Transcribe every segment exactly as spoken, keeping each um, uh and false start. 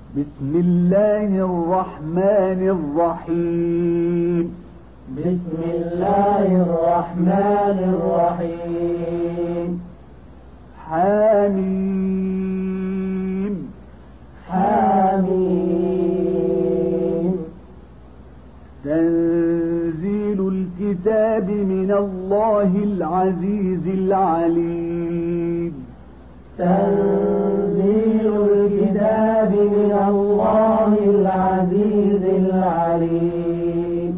بسم الله الرحمن الرحيم. بسم الله الرحمن الرحيم. حميم. حميم. تنزيل الكتاب من الله العزيز العليم. تنزيل الكتاب من الله العزيز العليم.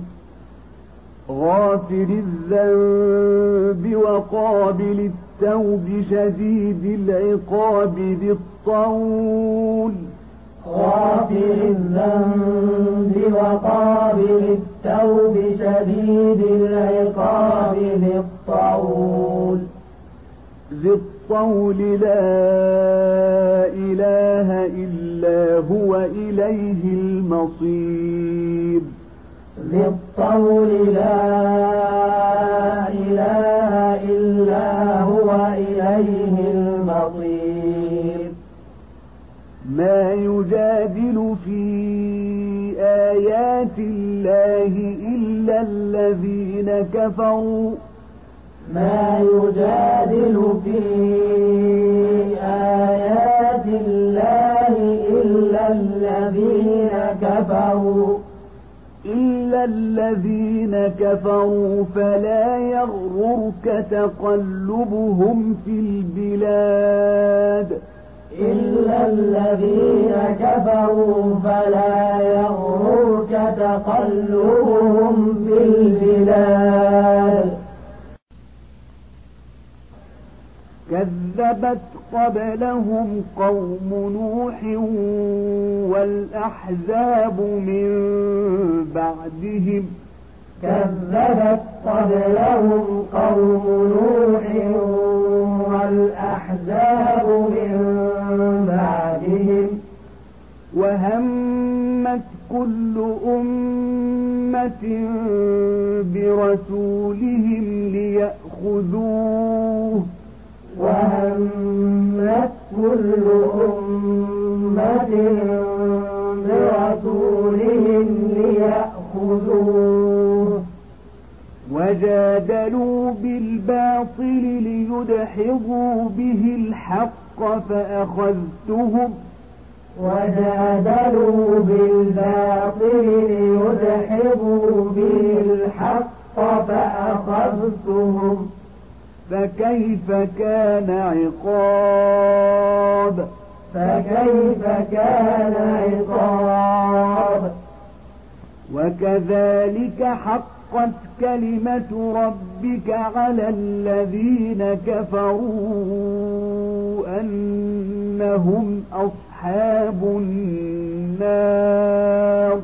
غافر الذنب وقابل التوب شديد العقاب ذي الطول. غافر الذنب وقابل التوب شديد العقاب ذي الطول. ذي الطول لا إله إلا هو إليه المصير. ذي الطول لا إله إلا هو إليه المصير. ما يجادل في آيات الله إلا الذين كفروا. ما يجادل في آيات الله إلا الذين كفروا إلا الذين كفروا فلا يغررك تقلبهم في البلاد. إلا الذين كفروا فلا يغررك تقلبهم في البلاد. كذبت قبلهم قوم نوح والأحزاب من بعدهم. كذبت قبلهم قوم نوح والأحزاب من بعدهم. وهمت كل أمة برسولهم ليأخذوه. وهمت كل أمة برسولهم ليأخذوه. وجادلوا بالباطل ليدحضوا به الحق فأخذتهم. وجادلوا بالباطل ليدحضوا به الحق فأخذتهم. فكيف كان عقاب. فكيف كان عقاب. وكذلك حقت كلمة ربك على الذين كفروا أنهم أصحاب النار.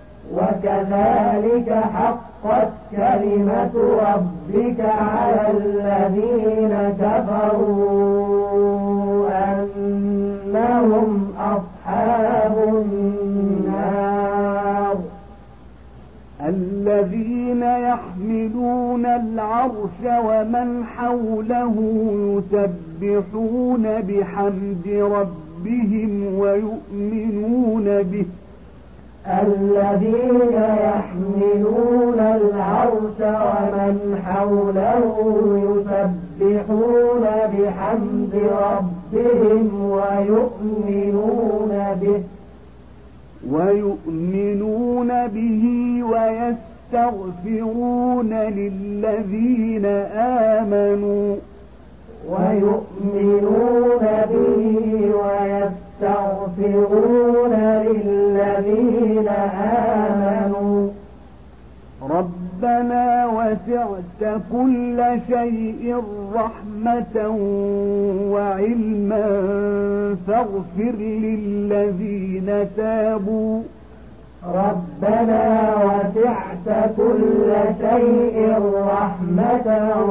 وكذلك حقت كلمة ربك على الذين كفروا أنهم أصحاب النار. الذين يحملون العرش ومن حوله يسبحون بحمد ربهم ويؤمنون به. الذين يحملون العرش ومن حوله يسبحون بحمد ربهم ويؤمنون به ويؤمنون به ويستغفرون للذين آمنوا. ويؤمنون به ويستغفرون للذين آمنوا. ربنا وسعت كل شيء رحمة وعلما فاغفر للذين تابوا. ربنا وسعت كل شيء رحمة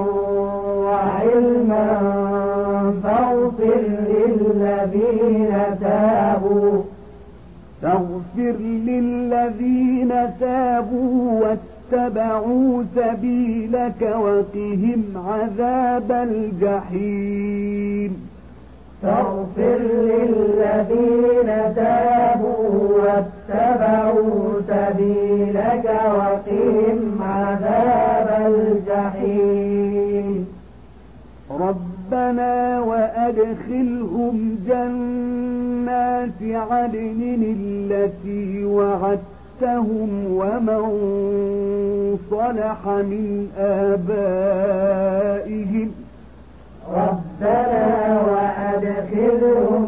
وعلما فاغفر للذين تابوا. فاغفر للذين تابوا واتبعوا سبيلك وقهم عذاب الجحيم. فاغفر للذين تابوا واتبعوا سبيلك وقهم عذاب الجحيم ربنا وأدخلهم جنات عدن التي وعدتهم ومن صلح من آبائهم ربنا وأدخلهم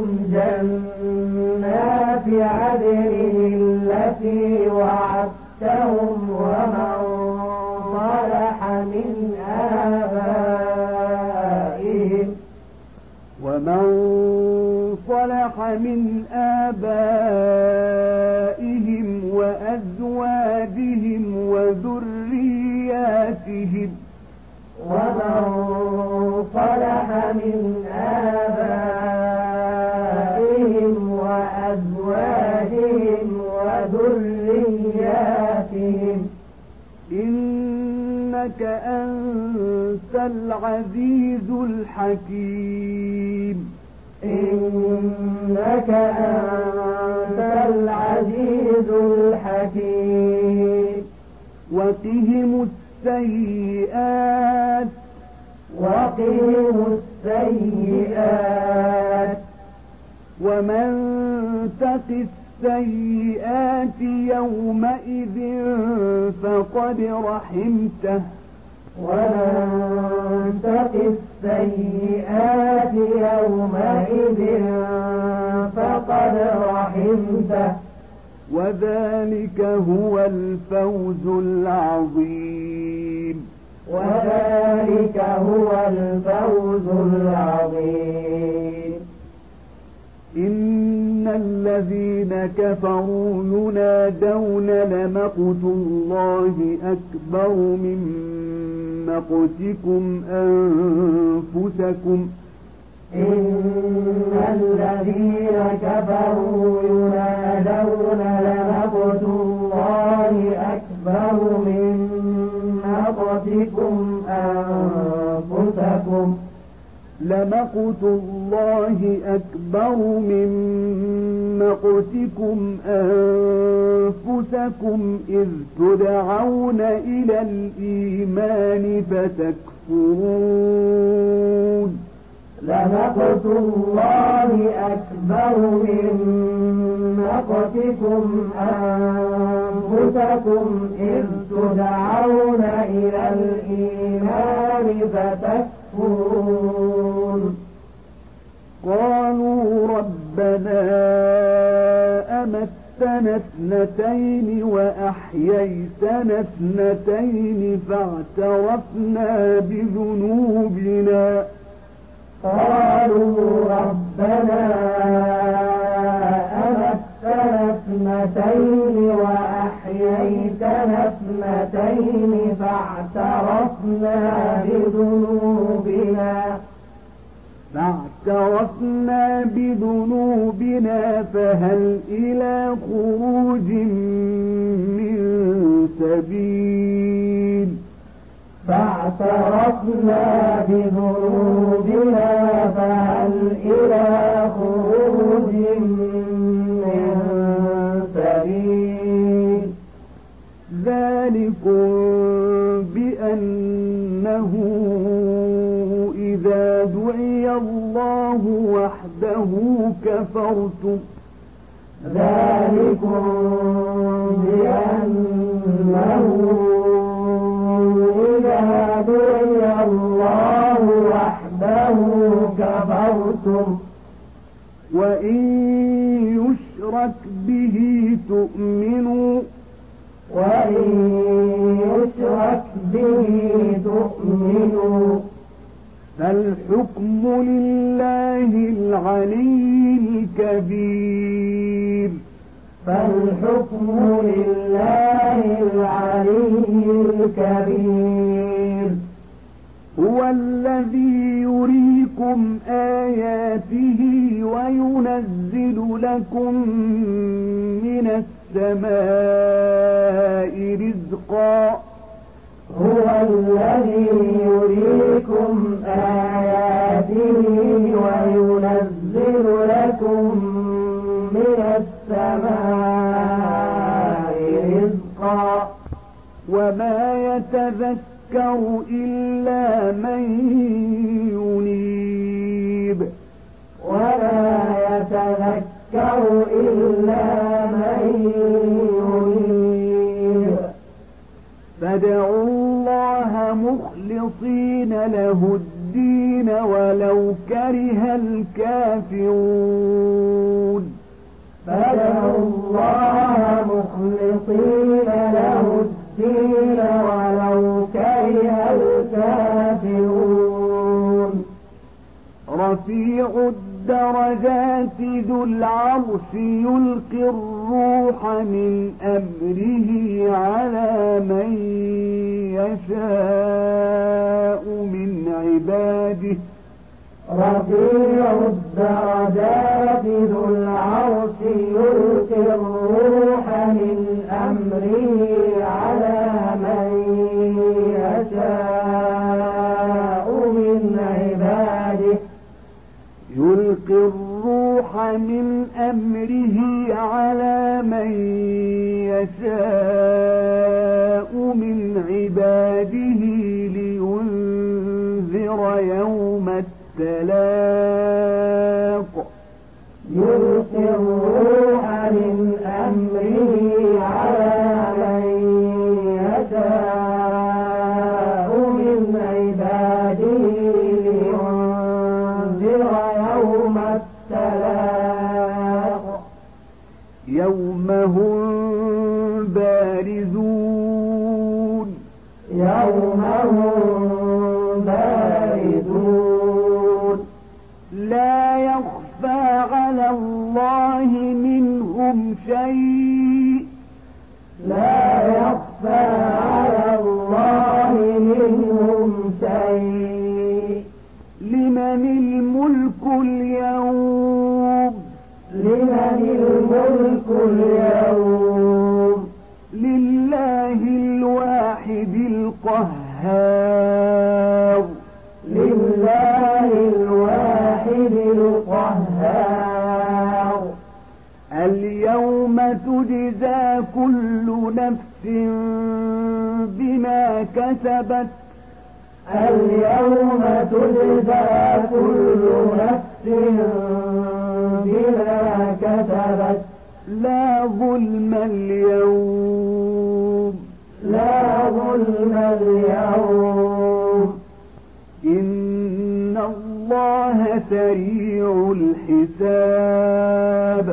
جنات عدن التي وعدتهم ومن صلح من آبائهم ومن صلح من آبائهم وأزواجهم وذرياتهم ومن صلح من آبائهم وأزواجهم وذرياتهم إنك أنت العزيز الحكيم إنك أنت العزيز الحكيم وقهم السيئات وقهم السيئات ومن تق السيئات يومئذ فقد رحمته ومن تق السيئات يومئذ فقد رحمته وذلك هو الفوز العظيم وذلك هو الفوز العظيم إن الذين كفروا ينادون لمقت الله أكبر من مقتكم أنفسكم إن الذين كفروا ينادون لمقت الله أكبر من مقتكم أنفسكم لمقت الله أكبر من مقتكم أنفسكم إذ تدعون إلى الإيمان فتكفرون لمقت الله أكبر من مقتكم أنفسكم إذ تدعون إلى الإيمان فتكفرون قالوا ربنا أمتنا اثنتين وأحييتنا اثنتين فاعترفنا بذنوبنا قالوا ربنا أمتنا اثنتين وأحييتنا اثنتين فاعترفنا بذنوبنا فاعترفنا بذنوبنا فهل إلى خروج من سبيل فاعترفنا بذنوبنا فهل إلى خروج من سبيل ذلكم بأنه إذا دعي الله وحده كفرتم ذلكم بأنه إذا دعي الله وحده كفرتم وإن يشرك به تؤمنوا وإن يشرك به تؤمنوا فالحكم لله العلي الكبير فالحكم لله العلي الكبير هو الذي يريكم آياته وينزل لكم من السماء رزقا هو الذي يريكم آياته وينزل لكم من السماء وما يتذكر إلا من ينيب ولا يتذكر إلا من ينيب فادعوا الله مخلصين له الدين ولو كره الكافرون فادعوا الله مخلصين له الدين ولو كره الكافرون رفيع الدرجات ذو العرش يلقي الروح من أمره على من يشاء من عباده رفيع الدرجات ذو العرش يلقي الروح من أمره على من يشاء من عباده يلقي الروح من أمره على من يشاء من عباده لينذر يوم التلاق يلقي الروح من أمره على من يشاء من عباده لينذر يوم التلاق يوم هم بارزون يوم هم بارزون لا يخفى على الله منهم شيء لا يخفى على الله منهم شيء لمن الملك اليوم لمن الملك اليوم لله الواحد القهار لله الواحد القهار اليوم تجزى كل نفس بما كسبت اليوم تجزى كل نفس بما كسبت لا ظلم اليوم لا ظلم اليوم إن الله سريع الحساب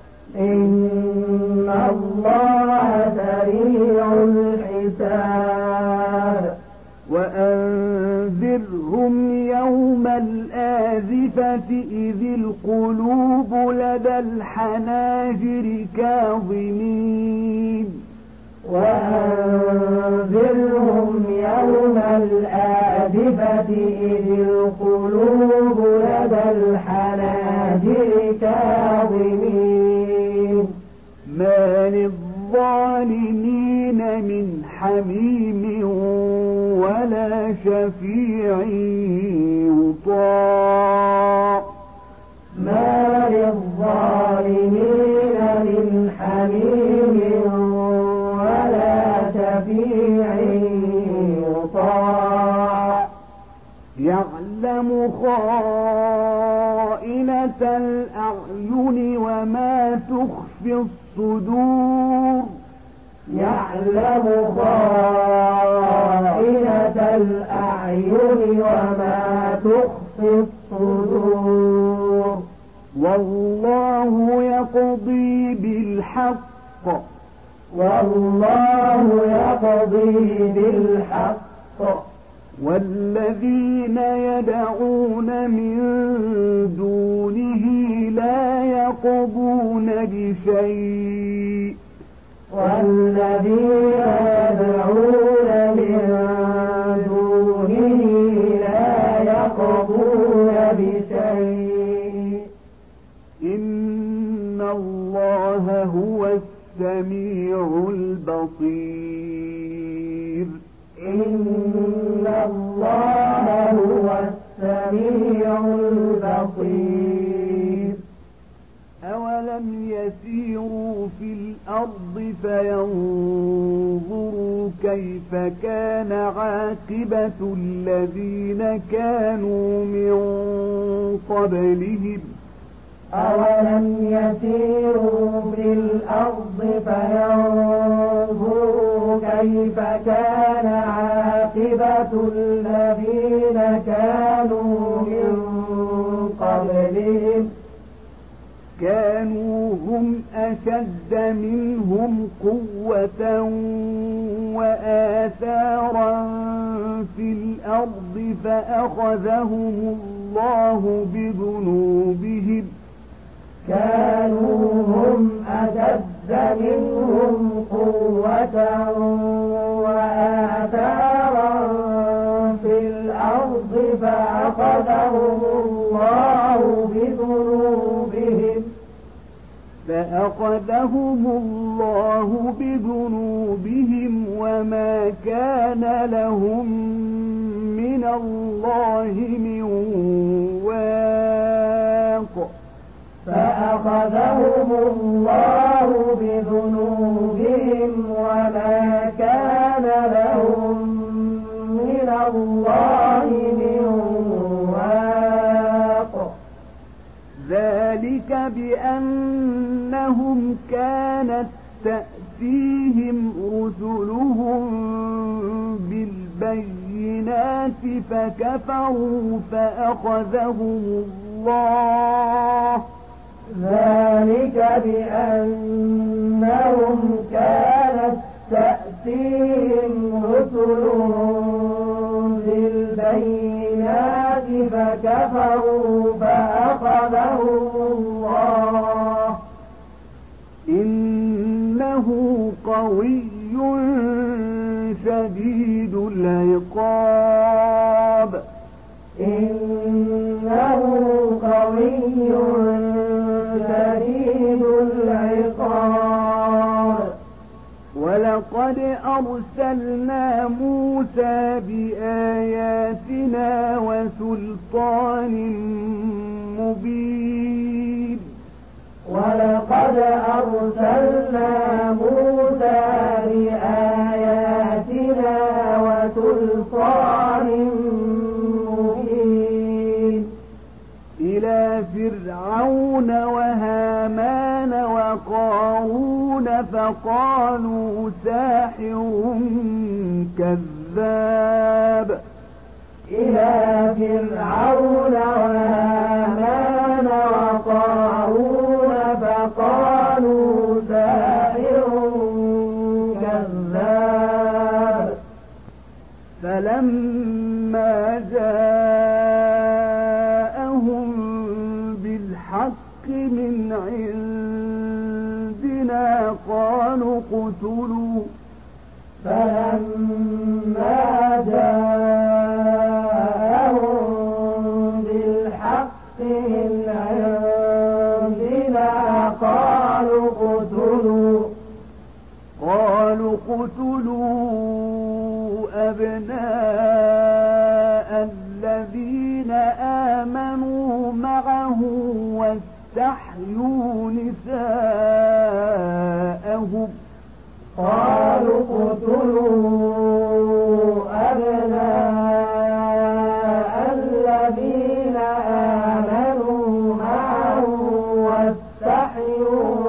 إن الله سريع الحساب وأنذرهم يوم الآزفة إذ القلوب لدى الحناجر كاظمين وأنذرهم يوم الآزفة إذ القلوب لدى الحناجر كاظمين ما للظالمين من حميم ولا شفيع يطاع ما للظالمين من حميم ولا شفيع يطاع يعلم خائنة الأعين وما تخفي الصدور يعلم خائنة الأعين وما تخفي الصدور والله يقضي بالحق والله يقضي بالحق والذين يدعون من دونه لا يقضون بشيء والذين يدعون من دونه لا يقضون بشيء إن الله هو السميع البصير إن الله هو السميع البصير أولم أولم يسيروا في الأرض فينظروا كيف كان عاقبة الذين كانوا من قبلهم أولم يسيروا في الأرض فينظروا كيف كان عاقبة الذين كانوا من قبلهم كانوا هم أشد منهم قوة وآثارا في الأرض فأخذهم الله بذنوبهم كانوا هم أشد منهم قوة وآثارا في الأرض فأخذهم الله بذنوبهم فأخذهم الله بذنوبهم وما كان لهم من الله من واق فأخذهم الله بذنوبهم وما كان لهم من الله من واق ذلك بأنهم كانت تأتيهم رسلهم بالبينات فكفروا فأخذهم الله ذلك بأنهم كانت تأتيهم رسلهم بالبينات فكفروا فأخذهم الله إنه قوي شديد العقاب إنه قوي شديد العقاب ولقد أرسلنا موسى بآياتنا وسلطان مبين ولقد أرسلنا موسى بآياتنا وسلطان مبين إلى فرعون وهامان وقارون فقالوا ساحر كذاب إلى فرعون وهامان وقارون فقالوا ساحر كذاب فلما جاءهم بالحق من عندنا قالوا اقتلوا فلما جاءهم بالحق من عندنا قالوا اقتلوا قالوا اقتلوا أبناء الذين آمنوا معه واستحيوا نساءهم قالوا اقتلوا أبناء الذين آمنوا معه واستحيوا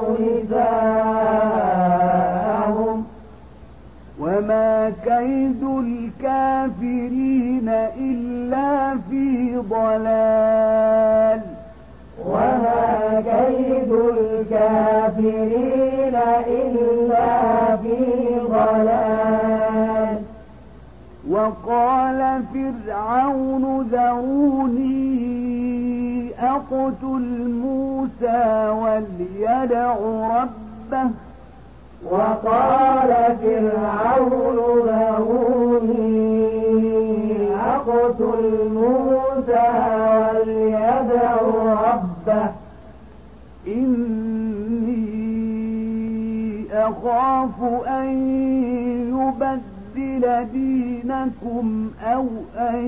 نساءهم وما كيد الكافرين إلا في ضلال وما كيد الكافرين إلا في ضلال وقال فرعون ذروني أقتل موسى وليدع ربه وقال فرعون ذروني أقتل موسى وليدع ربه إني أخاف أن يبدل دينكم أو أن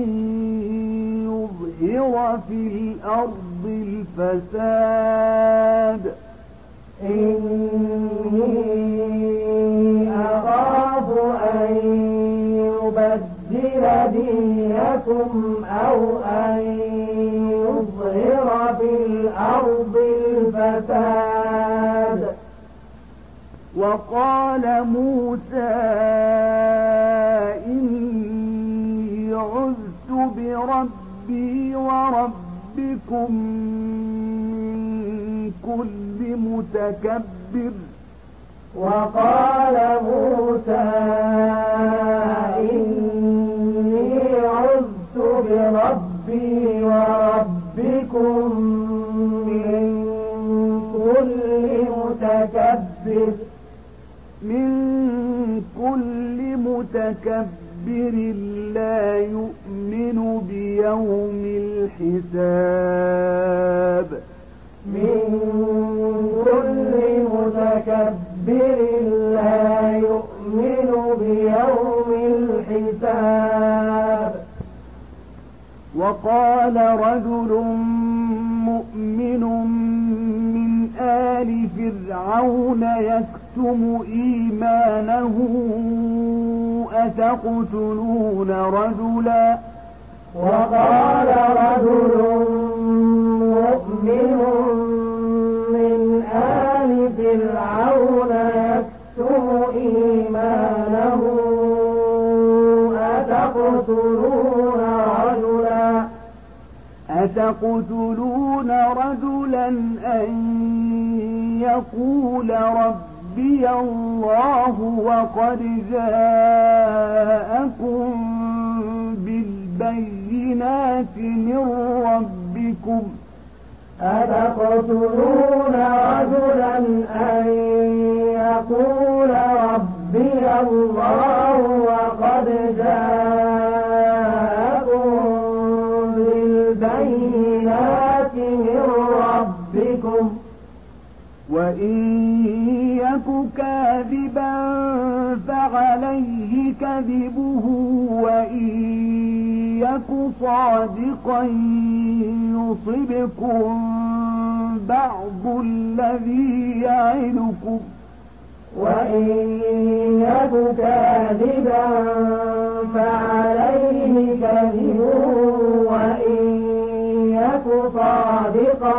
يظهر في الأرض الفساد إني أخاف أن يبدل دينكم أو أن يظهر في الأرض الفساد. وقال موسى إني عذت بربي وربكم من كل متكبر. وقال موسى إني عذت بربي وربكم من كل متكبر من كل متكبر لا يؤمن بيوم الحساب. من كل متكبر لا يؤمن بيوم الحساب. وقال رجل مؤمن من آل فرعون يكتم إيمانه أتقتلون رجلا وقال رجل مؤمن من آل فرعون يكتم إيمانه أتقتلون رجلا أتقتلون رجلا أن يقول ربي الله وقد جاءكم بالبينات من ربكم. أتقتلون رجلا أن يقول ربي الله وقد جاءكم بالبينات من ربكم وإن يك كاذبا فعليه كذبه وإن يك صادقا يصبكم بعض الذي يعدكم وإن يك كاذبا فعليه كذبه وإن يك صادقا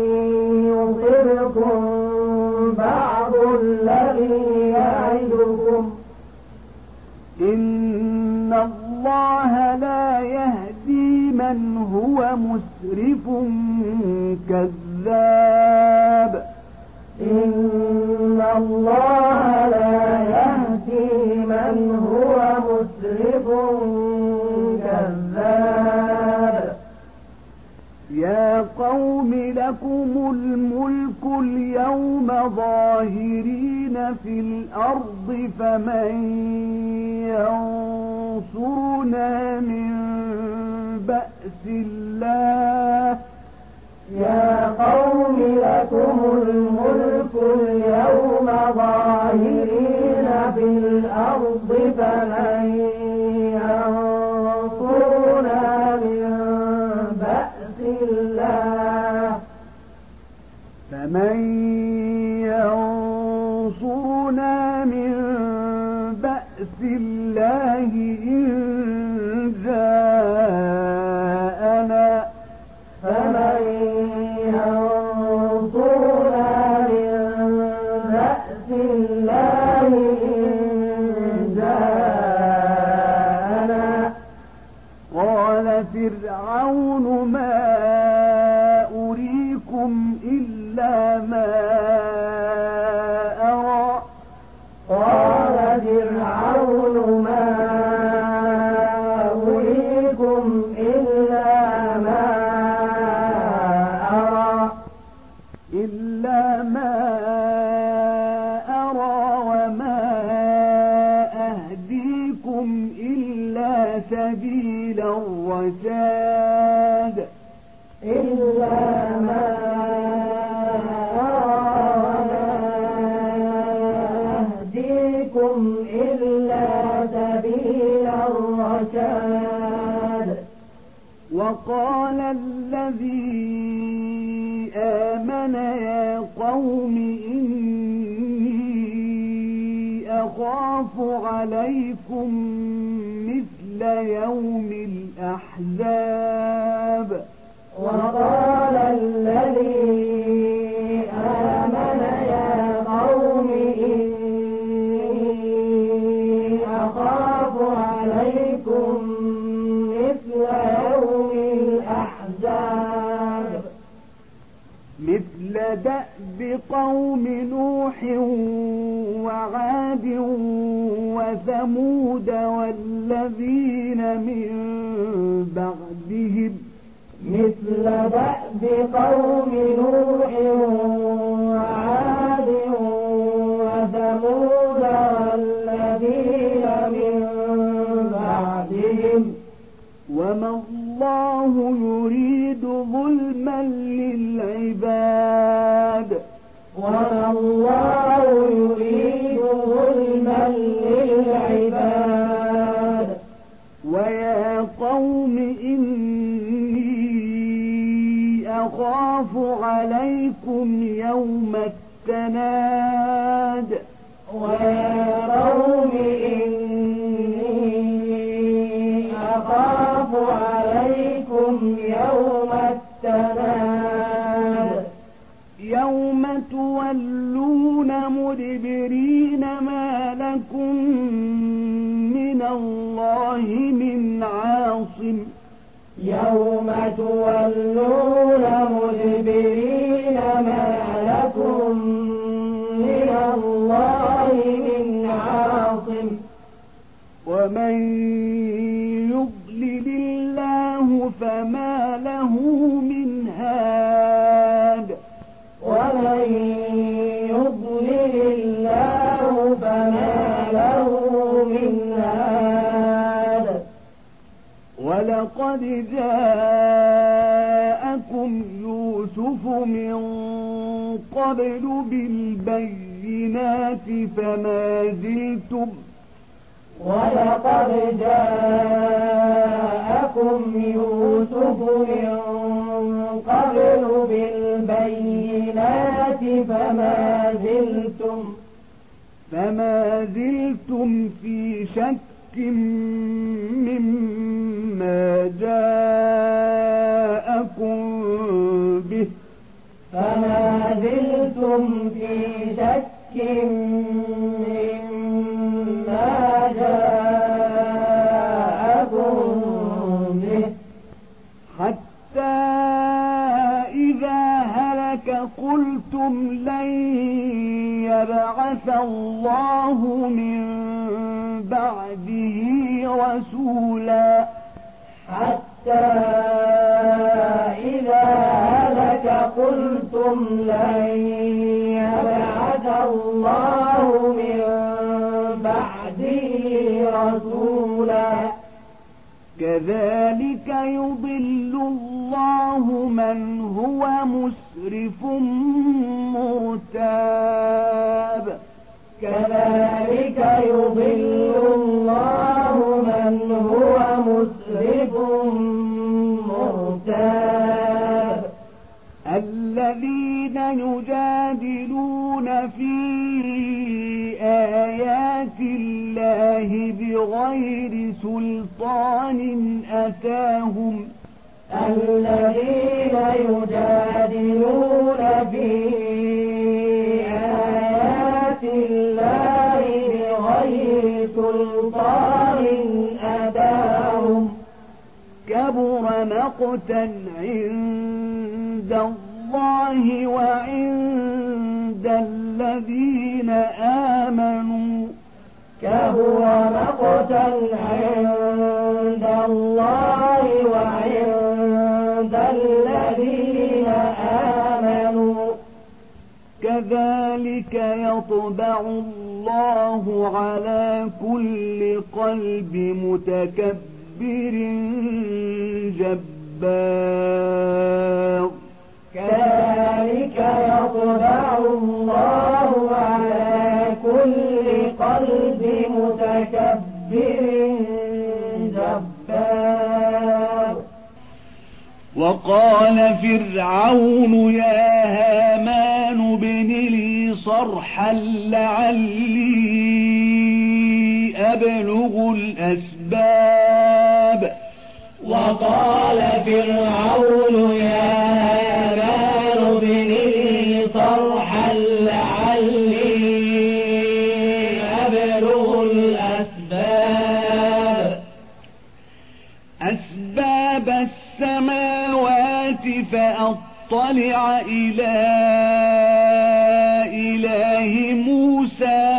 يصبكم بعض الذي يعدكم. إن الله لا يهدي من هو مسرف كذاب. إن الله لا يهدي من هو مسرف كذاب. يا قوم لكم الملك اليوم ظاهرين في الأرض فمن ينصرنا من بأس الله. يا قوم لكم الملك اليوم ظاهرين في الأرض فمن ينصرنا من بأس الله. فمن ينصرنا من بأس الله إن جاءنا. فمن ينصرنا من بأس الله إن جاءنا. قال فرعون ما أريكم إلا ما أرى. قال فرعون ما أريكم إلا ما أرى إلا ما أرى وما أهديكم إلا سبيل الرشاد. إلا ما أرى وما أهديكم إلا سبيل الرشاد. وقال الذي آمن يا قوم إن أخاف عليكم مثل يوم الأحزاب. وقال الذي آمن يا قوم إني أخاف عليكم مثل يوم الأحزاب مثل دأب قوم نوح وعاد وثمود والذين من بعدهم مثل دأب قوم نوح وعاد وثمود والذين من بعدهم وما الله يريد ظلما للعباد وما الله يريد ظلما للعباد. ويا قوم إني أخاف عليكم يوم التناد. ويا قوم إني أخاف عليكم يوم التناد يوم تولون مدبرين ما لكم من الله من عاصم. يوم تولون مدبرين ما لكم من الله من عاصم. ومن يضلل الله فما له من هاد. ومن يضلل الله فما له من هاد. ولقد جاءكم يوسف من قبل بالبينات فما زلتم ولقد جاءكم يوسف من قبل بالبينات فما زلتم فما زلتم في شك مما جاءكم به فما زلتم في شك مما جاءكم به حتى إذا هلك قلتم لن يبعث الله من بعده رسولا. حتى إذا هلك قلتم لن يبعث الله من بعده رسولا. كذلك يضل الله من هو مسرف مرتاب. كذلك يضل الله من هو مسرف مرتاب. الذين يجادلون في آيات الله بغير سلطان أتاهم الذين يجادلون في آيات الله بغير سلطان أتاهم كبر مقتا عند الله وعند الذين آمنوا كبر مقتا عند الله وعند الذين آمنوا كذلك يطبع الله على كل قلب متكبر جبار. كذلك يطبع الله على كل قلب متكبر جبار. وقال فرعون يا هامان ابن لي صرحا لعلي أبلغ الأسباب وقال فرعون يا هامان ابن لي صرحا لعلي أبلغ الأسباب أسباب السماوات فأطلع إلى إله موسى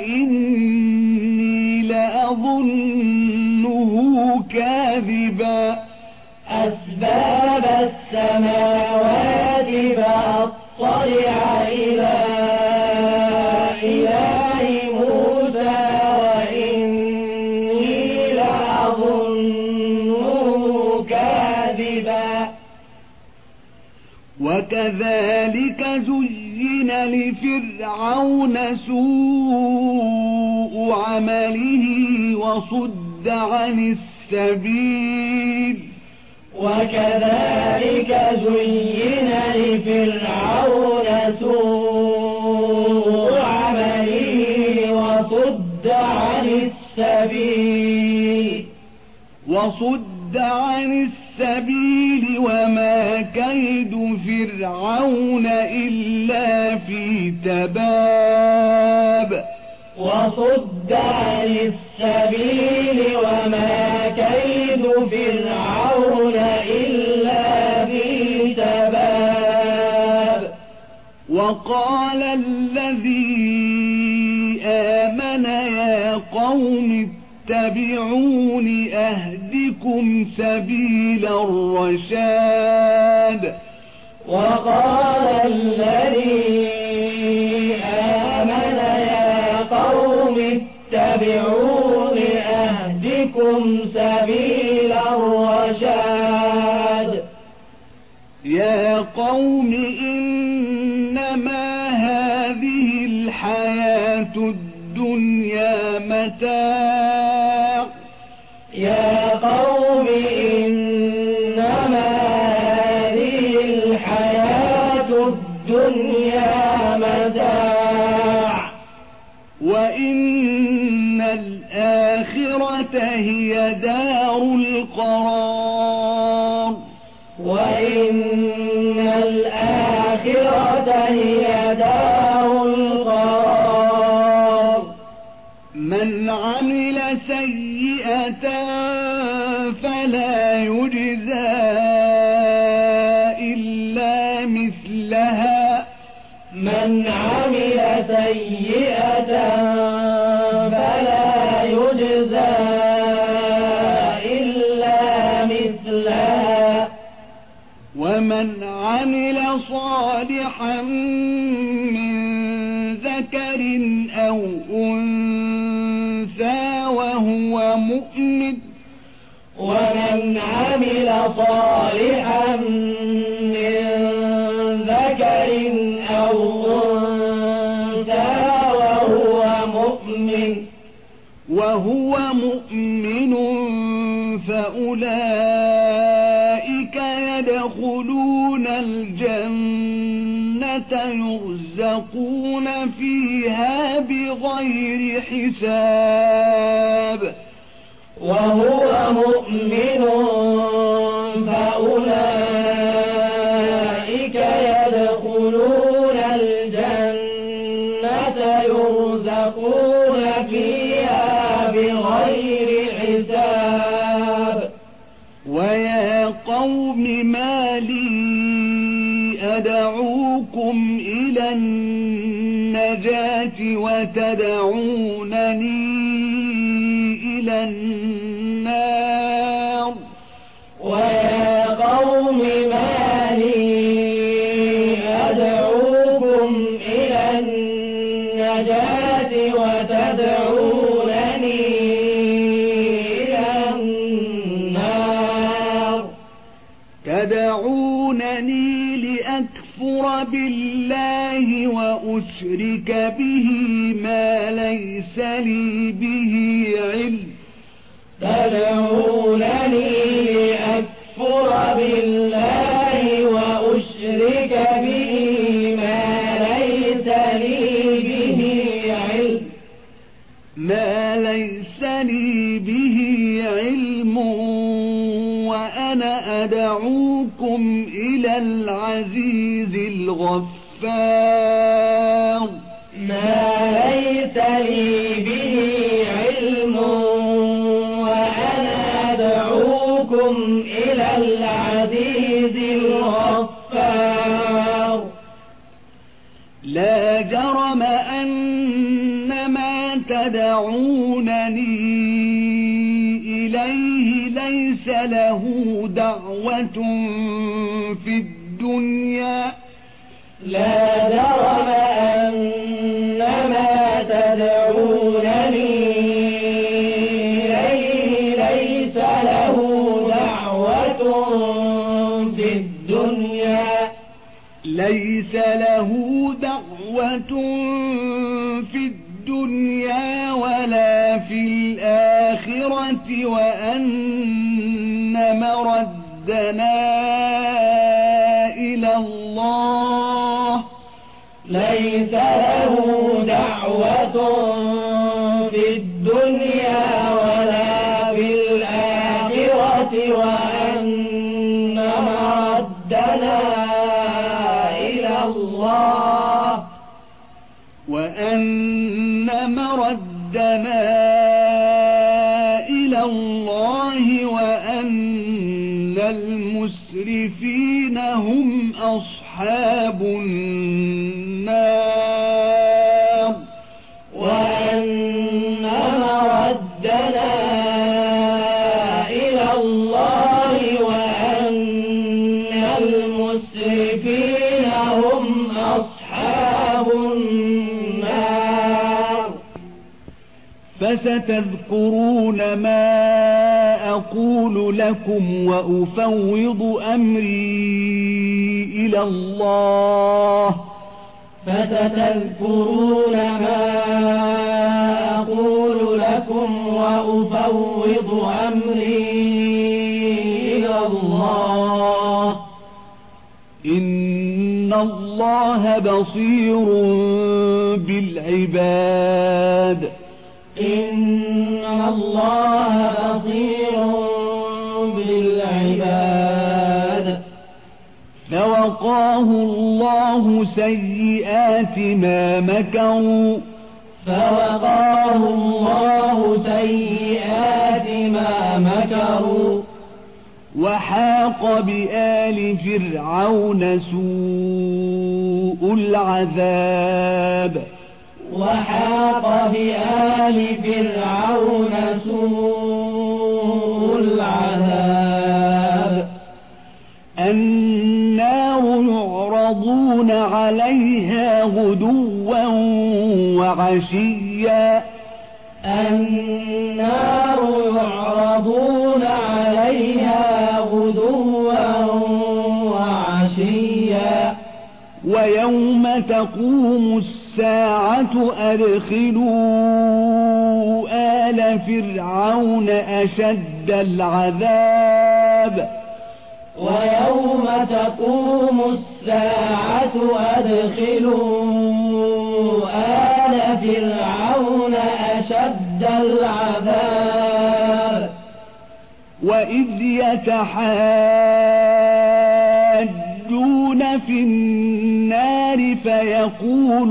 وإني لأظنه كاذبا أسباب السماوات فأطلع إلى إله موسى وإني لأظنه كاذبا وكذلك زين لفرعون سوء عمله وصد عن السبيل وكذلك زين لفرعون سوء عمله وصد عن السبيل وصد عن السبيل وما كيد فرعون إلا في تباب وصد عن السبيل وما كيد فرعون إلا في تباب وقال الذي آمن يا قوم اتبعون أهدكم سبيل الرشاد وقال الذي آمن يا قوم اتبعون أهدكم سبيل الرشاد يا قوم إنما هذه الحياة الدنيا متاع يا قوم إنما هذه الحياة الدنيا متاع وإن الآخرة هي دار القرار وإن الآخرة هي دار القرار من عمل سيئة فلا يجزى إلا مثلها من عمل سيئة فلا يجزى إلا مثلها ومن عمل صالحا من ذكر أو أنثى وهو مؤمن ومن عمل صالحا من ذكر أو أنثى وهو مؤمن وهو مؤمن فأولئك يدخلون الجنة يرزقون فيها بغير حساب وهو مؤمن فأولئك يدخلون الجنة يرزقون فيها بغير حساب ويا قوم ما لي أدعوكم إلى النجاة وتدعونني إلى النار ويا قوم ما لي أدعوكم إلى النجاة وتدعونني إلى النار تدعونني لأكفر بالله وأشرك به ما ليس لي به علم تدعونني لأكفر بالله وأشرك به ما ليس لي به علم ما ليس لي به علم وأنا أدعوكم إلى العزيز الغفار ما ليس لي به علم وأنا أدعوكم إلى العزيز الغفار لا جرم أن ما تدعونني إليه ليس له دعوة في الدنيا لا جرم أن ما تدعونني إليه ليس له دعوة في الدنيا ليس له دعوة في الدنيا ولا في الآخرة وأن مردنا إلى الله ليس له دعوة في الدنيا ولا في الآخرة وأن مردنا إلى الله وأن مردنا إلى الله وأن المسرفين هم أصحاب النار وأن مردنا إلى الله وأن المسرفين هم أصحاب النار فستذكرون ما أقول لكم وأفوض أمري إلى الله فستذكرون ما أقول لكم وأفوض أمري إلى الله إن الله بصير بالعباد إن الله بصير بالعباد فوقاه الله سيئات ما مكروا فوقاه الله سيئات ما مكروا وحاق بآل فرعون سوء العذاب وحاق بآل فرعون سوء العذاب النار يعرضون عليها غدوا وعشيا النار يعرضون عليها غدوا وعشيا ويوم تقوم الساعة أدخلوا آل فرعون أشد العذاب ويوم تقوم الساعة أدخلوا آل فرعون أشد العذاب وإذ يتحاجون في النار فيقول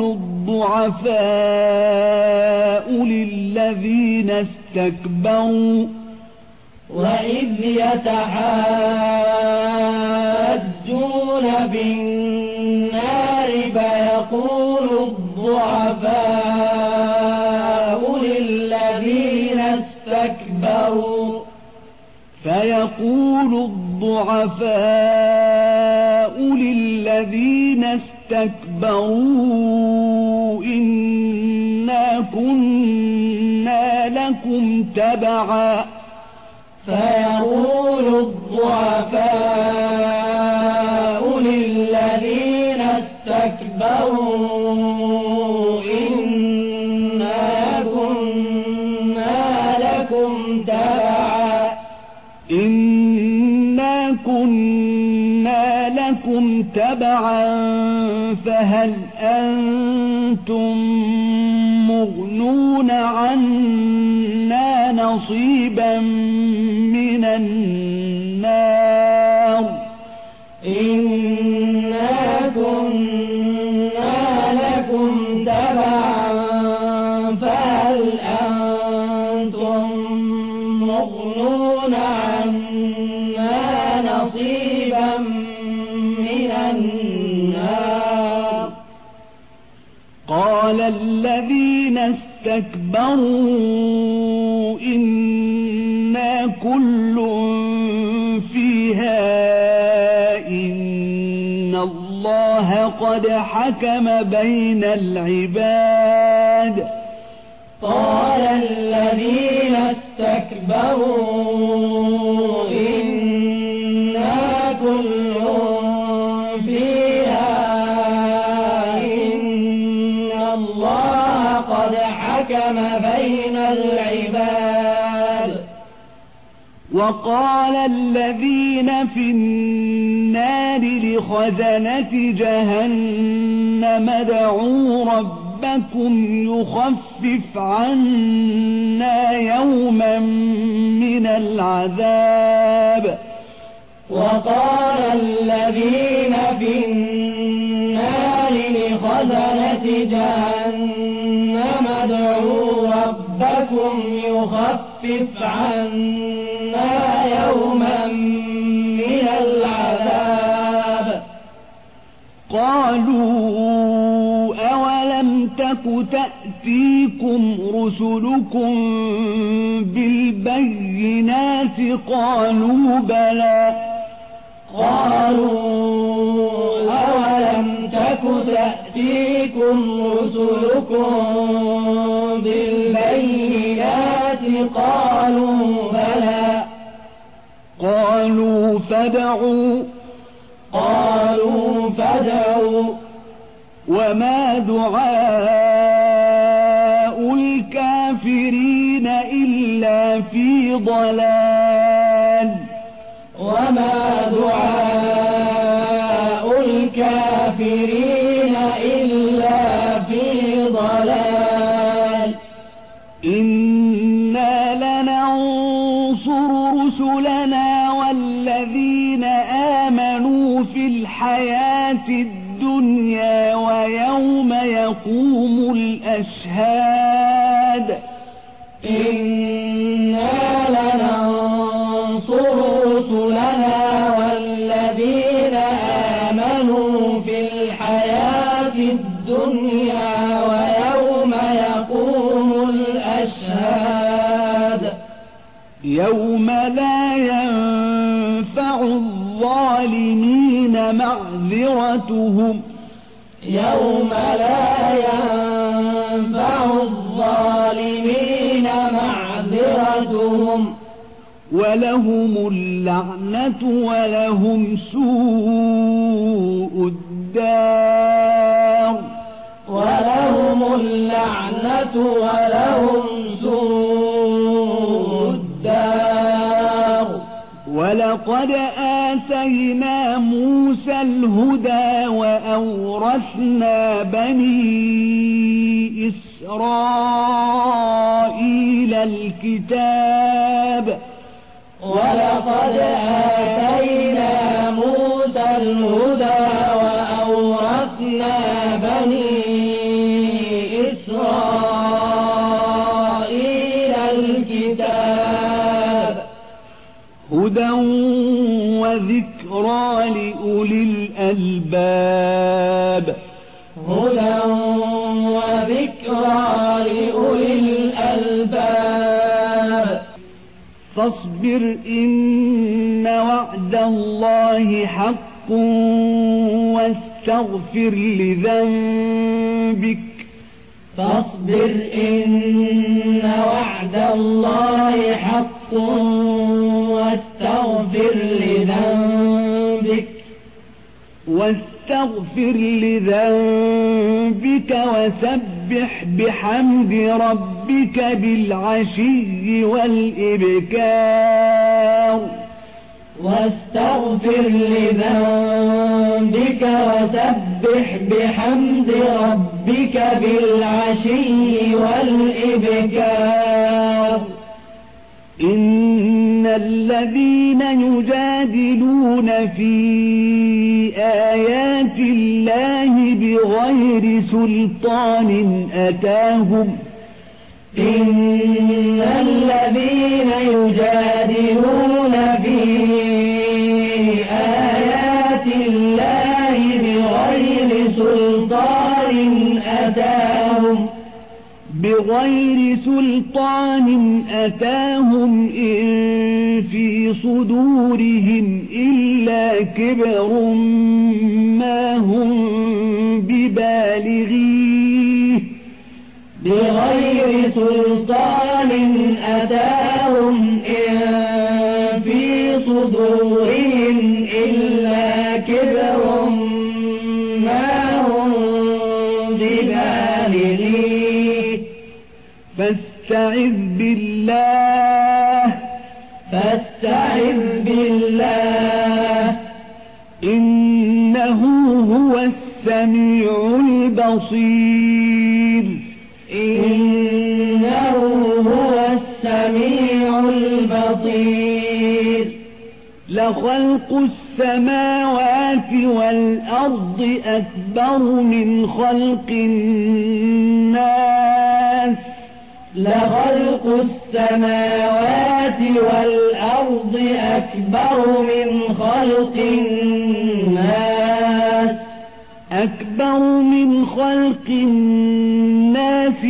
الضعفاء للذين استكبروا وإذ يتحاجون في النار فيقول الضعفاء للذين استكبروا فيقول الضعفاء للذين استكبروا إنا كنا لكم تبعا فيقول الضعفاء للذين استكبروا إنا كنا لكم تبعا إنا كنا لكم تبعا فهل أنتم مغنون عنا نصيبا من النار إنا كنا لكم تبعا فهل أنتم مغنون عنا نصيبا من النار قال الذين استكبروا إنا كل فيها إن الله قد حكم بين العباد قال الذين استكبروا إنا كل فيها إن الله قد حكم بين العباد وقال الذين في النار لخزنة جهنم ادعوا ربكم يخفف عنا يوما من العذاب وقال الذين في النار لخزنة جهنم ادعوا ربكم يخفف عنا يوما من العذاب قالوا أولم تك تأتيكم رسلكم بالبينات قالوا بلى قالوا أولم تك تأتيكم رسلكم بالبينات قالوا بلى قالوا فادعوا قالوا فادعوا وما دعاء الكافرين إلا في ضلال وما دعاء الكافرين إلا في ضلال إنا لننصر رسلنا والذين آمنوا في الحياة الدنيا ويوم يقوم الأشهاد إنا لننصر رسلنا والذين آمنوا في الحياة الدنيا ويوم يقوم الأشهاد يوم لا ينفع الظالمين معذرتهم يوم لا ينفع الظالمين معذرتهم ولهم اللعنة ولهم سوء الدار ولهم اللعنة ولهم سوء الدار ولقد آتينا موسى الهدى وأورثنا بني إسرائيل الكتاب ولقد آتينا موسى الهدى وأورثنا بني إسرائيل الكتاب هدى وذكرى لأولي الألباب هدى وذكرى لأولي الألباب فاصبر إن وعد الله حق واستغفر لذنبك فاصبر إن وعد الله حق واستغفر لذنبك واستغفر لذنبك وسبح بحمد ربك بالعشي والإبكار واستغفر لذنبك وسبح بحمد ربك بالعشي والإبكار الذين يجادلون في آيات الله بغير سلطان أتاهم إن الذين يجادلون في آيات الله بغير سلطان أتاهم بغير سلطان أتاهم إن في صدورهم إلا كبر ما هم ببالغيه بغير سلطان أتاهم إن في صدورهم إلا كبر ما هم ببالغيه فاستعذ بالله فاستعذ بالله إنه هو السميع البصير إنه هو السميع البصير لخلق السماوات والأرض أكبر من خلق الناس لخلق السماوات والأرض أكبر من خلق الناس أكبر من خلق الناس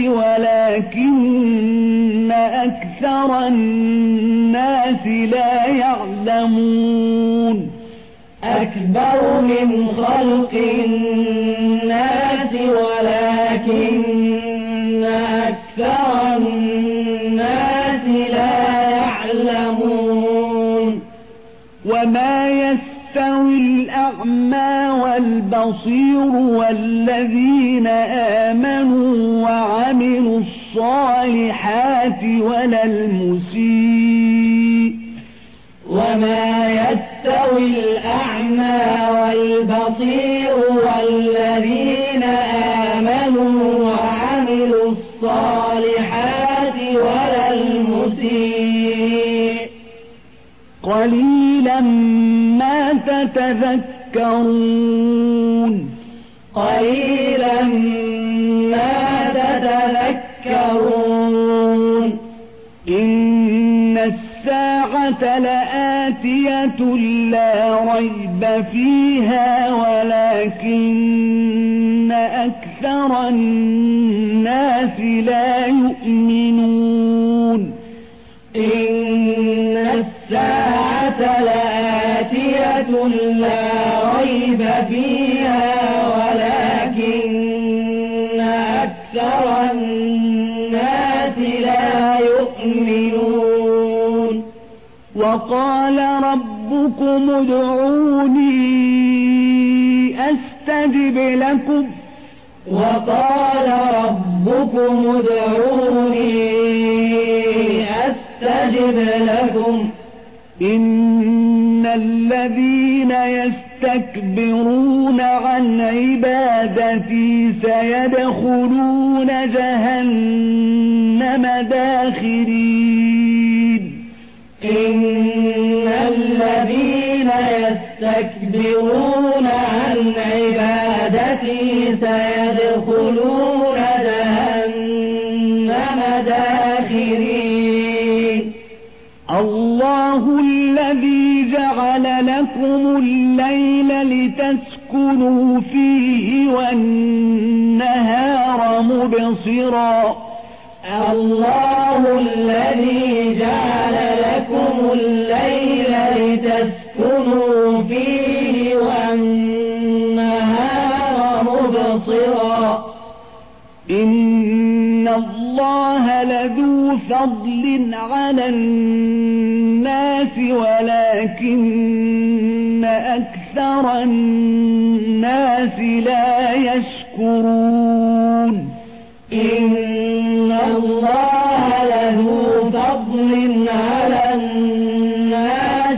ولكن أكثر الناس لا يعلمون أكبر من خلق الناس ولكن أكثر الناس لا يعلمون وما يستوي الأعمى والبصير والذين آمنوا وعملوا الصالحات ولا المسيء وما يستوي الأعمى والبصير والذين آمنوا وعملوا الصالحات ولا المسيء قليلا ما تتذكرون قليلا ما تتذكرون إن الساعة لآتية لا ريب فيها ولكن أكثر الناس لا يؤمنون إن الساعة لآتية لا ريب فيها ولكن أكثر الناس لا يؤمنون وقال ربكم ادعوني أستجب لكم وقال ربكم ادعوني أستجب لكم إن الذين يستكبرون عن عبادتي سيدخلون جهنم داخرين إن الذين يستكبرون عن عبادتي سيدخلون جهنم داخرين الله الذي جعل لكم الليل لتسكنوا فيه والنهار مبصرا الله الذي جعل لكم الليل لتسكنوا فيه والنهار مبصرا إن الله لذو فضل على الناس ولكن أكثر الناس لا يشكرون إن الله لذو فضل على الناس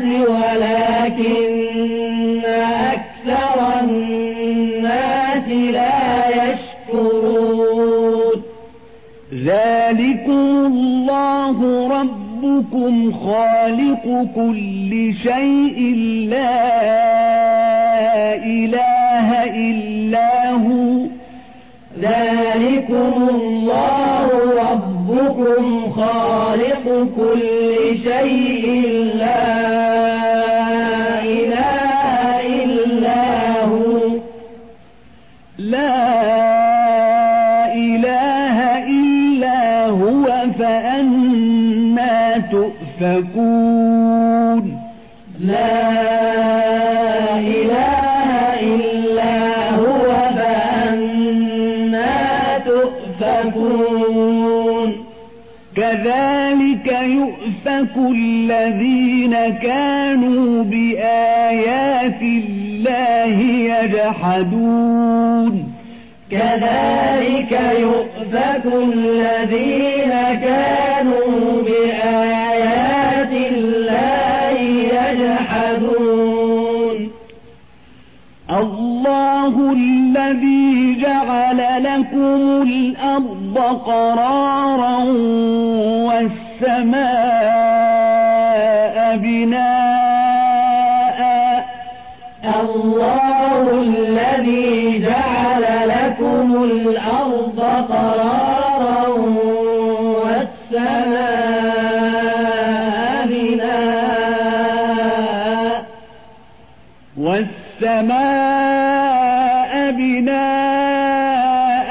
ولكن أكثر الناس لا يشكرون ذلكم الله ربكم ربكم خالق كل شيء لا إله إلا هو ذلكم الله ربكم خالق كل شيء لا إله إلا هو لا إله إلا هو فأنى تؤفكون لا إله إلا هو فأنى تؤفكون كذلك يؤفك الذين كانوا بآيات الله يجحدون كذلك يؤفك الذين كانوا بآيات الله يجحدون الله الذي جعل لكم الأرض قرارا والسماء بناء الله الذي جعل لكم الأرض قرارا والسماء بناء والسماء بناء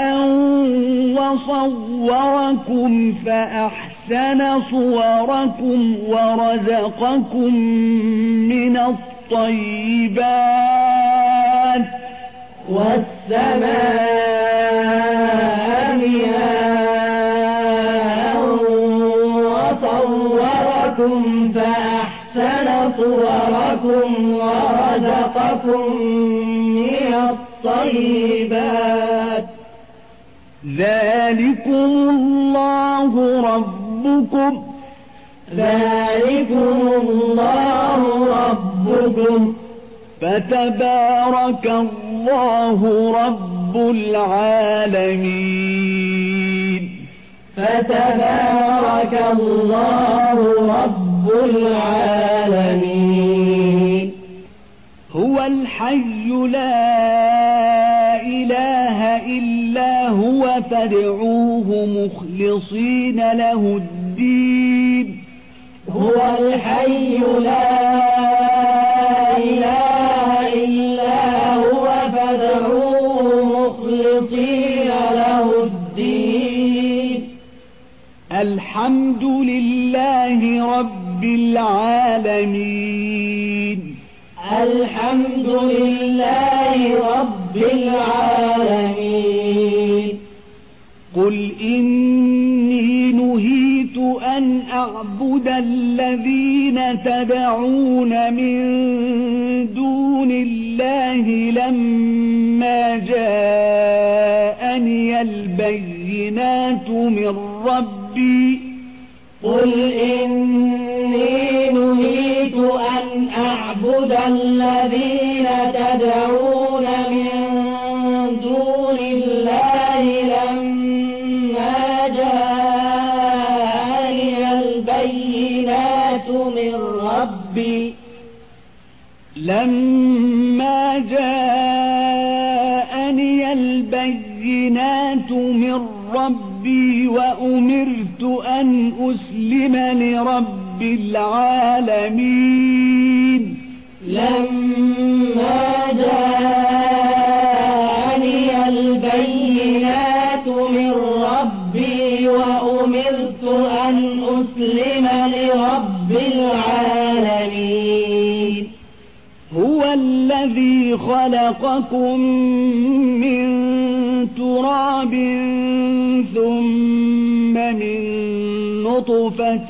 وصوركم فأحسن صوركم ورزقكم من الطيبات والسماء بناء وصوركم فأحسن صوركم ورزقكم من الطيبات ذلكم الله ربكم ذلكم الله ربكم فتبارك الله رب العالمين فتبارك الله رب العالمين هو الحي لا إله إلا هو فادعوه مخلصين له الدين هو الحي لا إله إلا هو فادعوه مخلصين له الدين الحمد لله رب العالمين الحمد لله رب العالمين قل إني نهيت أن أعبد الذين تدعون من دون الله لما جاءني البينات من ربي قل إني نهيت أن أعبد الذين تدعون من دون الله لما جاءني البينات من ربي لما جاءني البينات من ربي وأمرت أن أسلم لرب العالمين لما جاءني البينات من ربي وأمرت أن أسلم لرب العالمين هو الذي خلقكم من تراب ثم من نطفة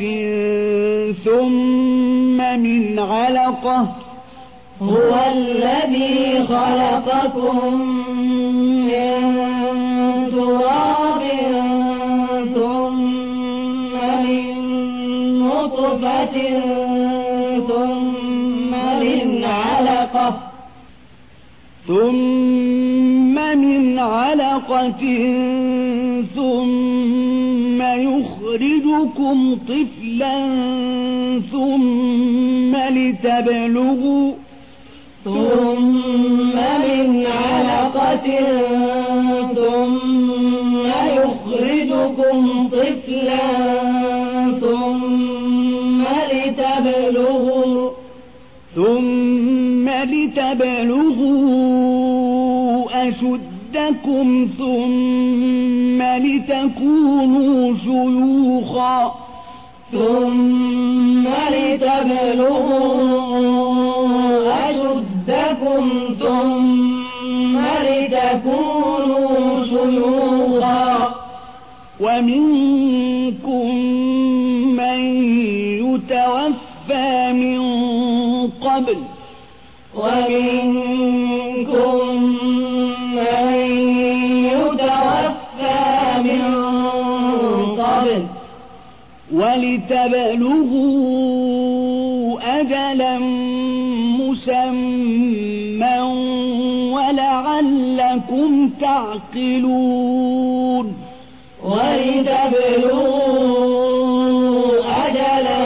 ثم من علقة هو الذي خلقكم من تراب ثم من نطفة ثم من علقة ثم من علقة ثم يخرج يخرجكم طفلا ثم لتبلغوا ثم من علقة ثم يخرجكم طفلا ثم لتبلغوا ثم لتبلغوا أشدكم ثم لتكونوا شيوخا ثم لتبلغوا أشدكم ثم لتكونوا شيوخا ومنكم من يتوفى من قبل ومنكم من يتوفى من قبل ولتبلغوا أجلا مسمى ولعلكم تعقلون ولتبلغوا أجلا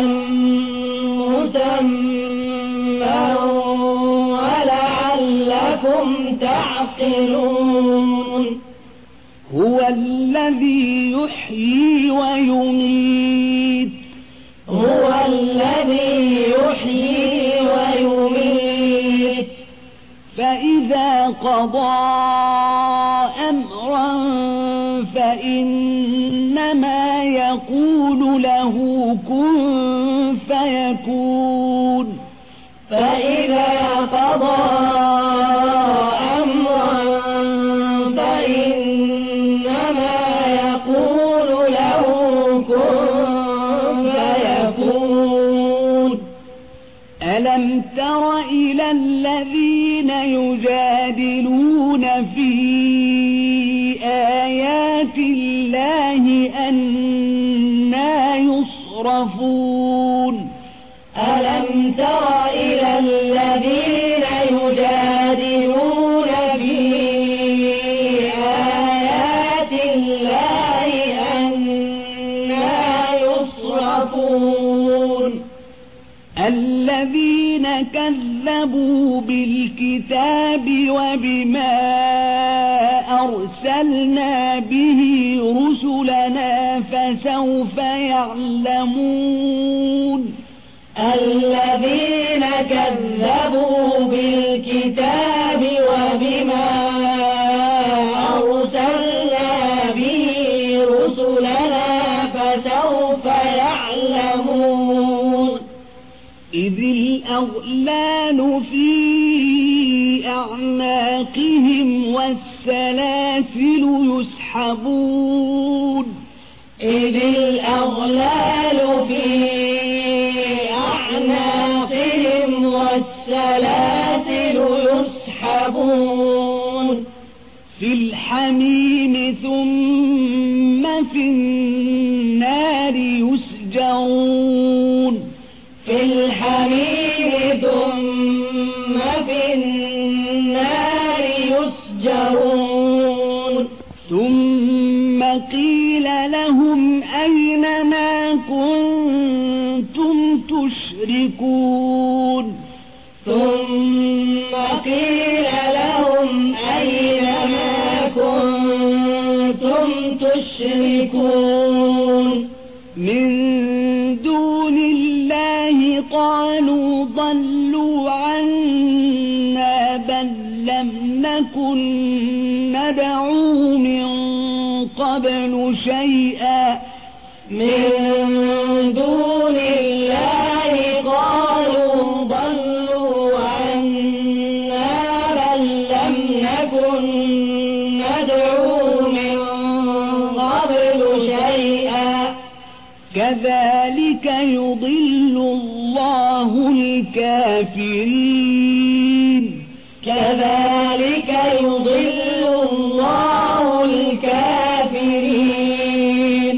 مسمى ولعلكم تعقلون هو الذي يحيي ويميت هو الذي يحيي ويميت فإذا قضى أمرا فإنما يقول له كن فيكون فإذا قضى أمرا فإنما يقول له كن فيكون ألم تر إلى الذين يجادلون في آيات الله أنى يصرفون ألم تر إلى الذين يجادلون في آيات الله أنى يصرفون الذين كذبوا بالكتاب وبما أرسلنا به رسلنا فسوف يعلمون الذين كذبوا بالكتاب وبما أرسلنا به رسلنا فسوف يعلمون إذ الأغلال في أعناقهم والسلاسل يسحبون إذ الأغلال في أعناقهم والسلاسل يسحبون في الحميم ثم في النار يسجرون في الحميم ثم في النار يسجرون ثم قيل لهم أين ما كنتم تشركون ثم قيل لهم أين ما كنتم تشركون من دون الله قالوا ضلوا عنا بل لم نكن ندعو من قبل شيئا من دون الله قالوا ضلوا عنا بل لم نكن ندعو من قبل شيئا كذلك يضل الله الكافرين كذلك يضل الله الكافرين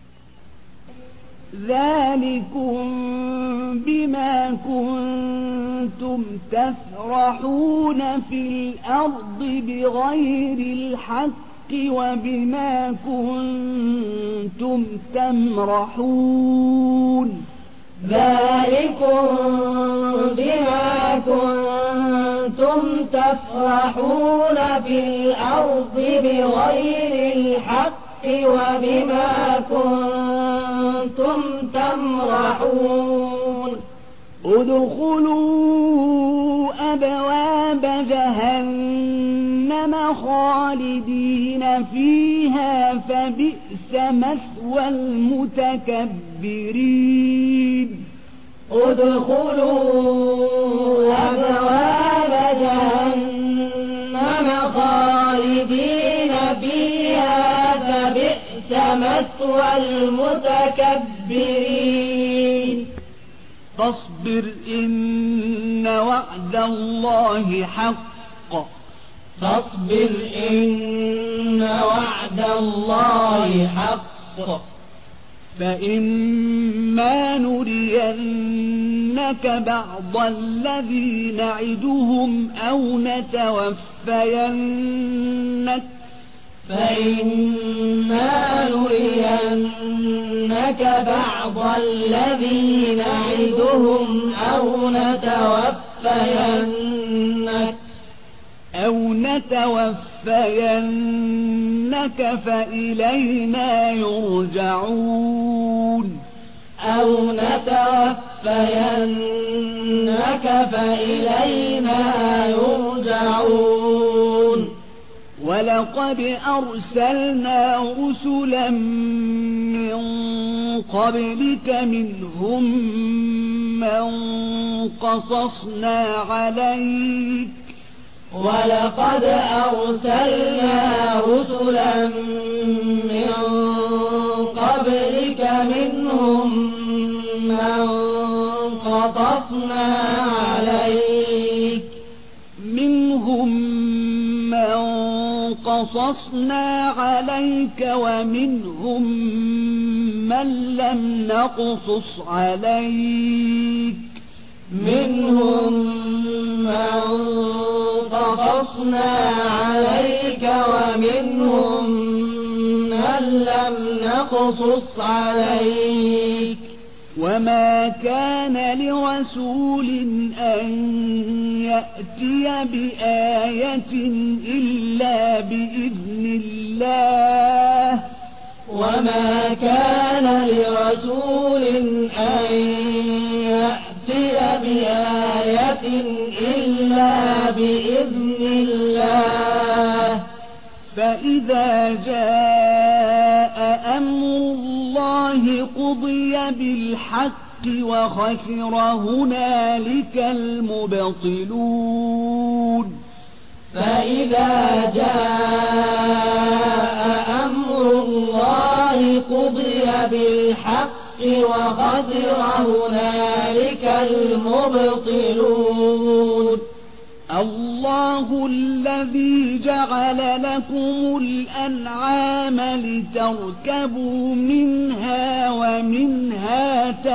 ذلكم بما كنتم تفرحون في الأرض بغير الحق وبما كنتم تمرحون ذلكم بما كنتم تفرحون في الأرض بغير الحق وبما كنتم تمرحون ادخلوا أبواب جهنم خالدين فيها فبئس مثوى المتكبرين ادخلوا أبواب جهنم خالدين فيها فبئس مثوى المتكبرين فاصبر إن وعد الله حق فاصبر إن وعد الله حق فإما نرينك بعض الذي نعدهم أو نتوفينك فإنا نرينك بعض الذي نعدهم أو نتوفينك أو نتوفينك فإلينا يرجعون أو نتوفينك فإلينا يرجعون ولقد أرسلنا رسلا من قبلك منهم من قصصنا عليك ولقد أرسلنا رسلا من قبلك منهم من قصصنا عليك منهم من قصصنا عليك ومنهم من لم نقصص عليك منهم من قصصنا عليك ومنهم من لم نقصص عليك وما كان لرسول أن يأتي بآية إلا بإذن الله وما كان لرسول أن يأتي بآية إلا بإذن الله فإذا جاء أمر الله قضي بالحق وخسر هنالك المبطلون فإذا جاء أمر الله قضي بالحق وخسر هنالك المبطلون الله الذي جعل لكم الأنعام لتركبوا منها ومنها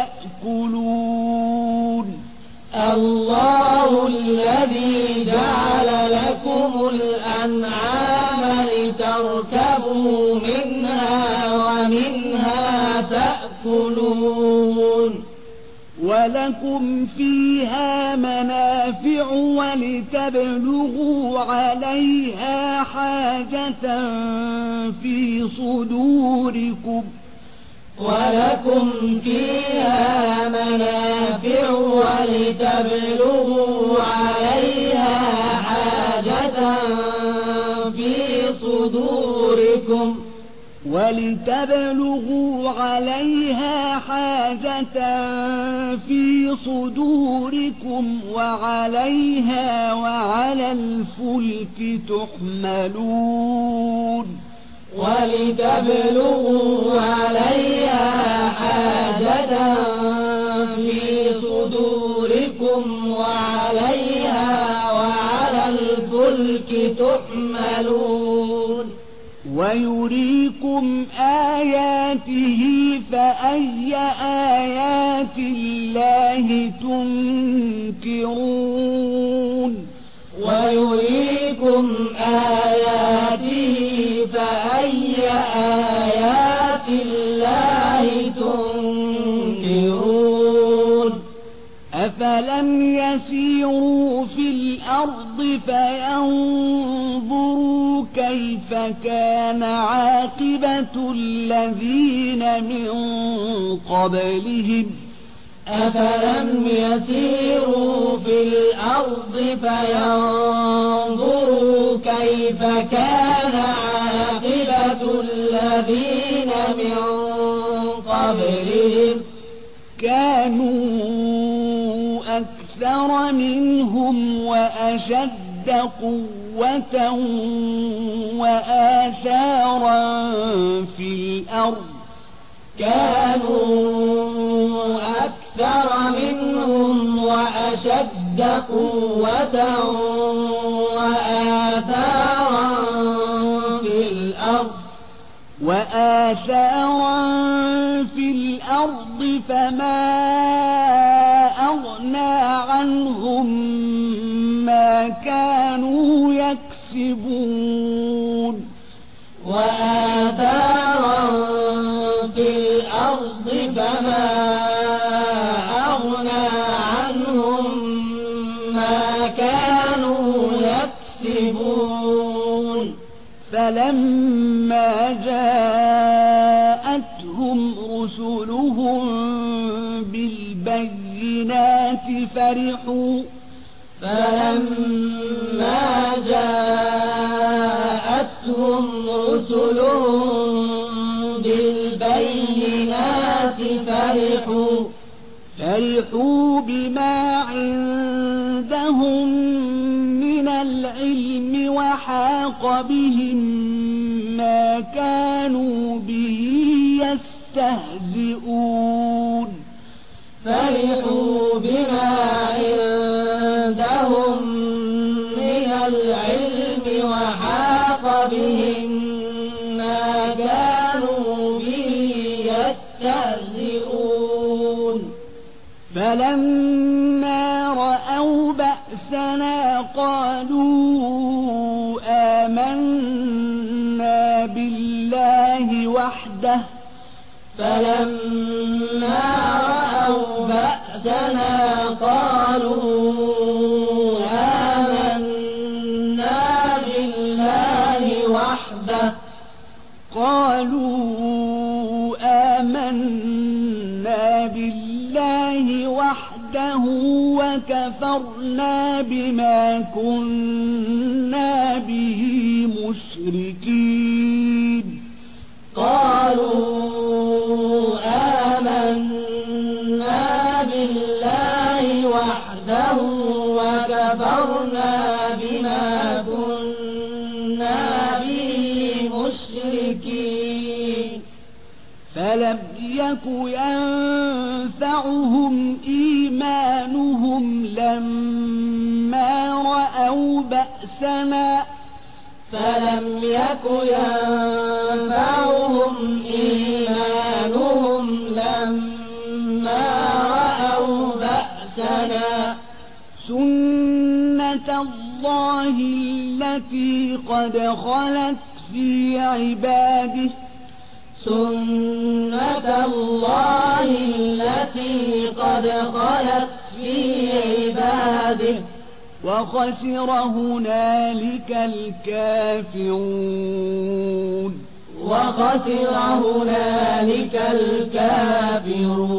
تأكلون الله الذي جعل لكم الأنعام لتركبوا منها ومنها تأكلون ولكم فيها منافع ولتبلغوا عليها حاجة في صدوركم ولكم فيها منافع ولتبلغوا عليها حاجة في صدوركم ولتبلغوا عليها حاجة في صدوركم وعليها وعلى الفلك تحملون ولتبلغوا عليها حاجة في صدوركم وعليها وعلى الفلك تحملون ويريكم آياته فأي آيات الله تنكرون ويريكم آياته فأي أفلم يسيروا في الأرض فينظروا كيف كان عاقبة الذين من قبلهم أفلم يسيروا في الأرض فينظروا كيف كان عاقبة الذين من قبلهم كانوا أكثر منهم وأشد قوة وآثارا في الأرض كانوا أكثر منهم وأشد قوة وآثارا في الأرض وآثارا في الأرض فما أغنى عنهم ما كانوا يكسبون وآثارا في الأرض فما أغنى عنهم ما كانوا يكسبون فلما جاءتهم رسلهم بالبينات فرحوا فلما جاءتهم رسلهم بالبينات فرحوا فرحوا بما عندهم من العلم وحاق بهم ما كانوا به يستهزئون فرحوا بما عندهم من العلم وحاق بهم ما كانوا به يستهزئون فلما رأوا بأسنا قالوا آمنا بالله وحده فلما رأوا بأسنا قالوا آمنا بالله وحده قالوا آمنا بالله وحده وكفرنا بما كنا به مشركين قالوا آمنا بالله وحده وكفرنا بما كنا به مشركين فلم يك ينفعهم إيمانهم لما رأوا بأسنا فلم يك ينفعهم إيمانهم لما رأوا بأسنا سنة الله التي قد خلت في عباده سنة الله التي قد خلت في عباده وخسر هنالك الكافرون وخسر هنالك الكافرون